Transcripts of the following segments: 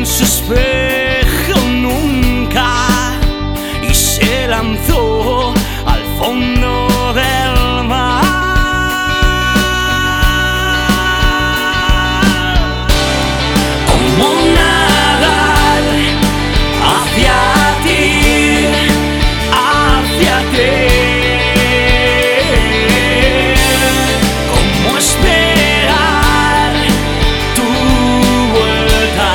en su espejo nunca y se lanzó al fondo del mar. Como nadar hacia ti, hacia ti. Como esperar tu vuelta.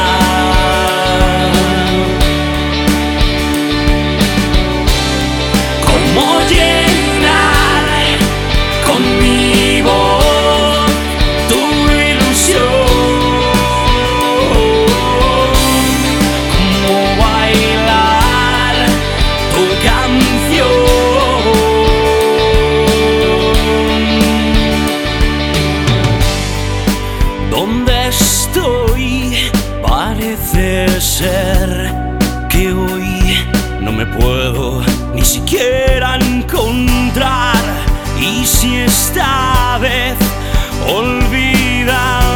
Como llenar con mi voz tu ilusión. Como bailar tu canción. Donde estoy parece ser que hoy no me puedo ni siquiera encontrar. Y si esta vez olvidas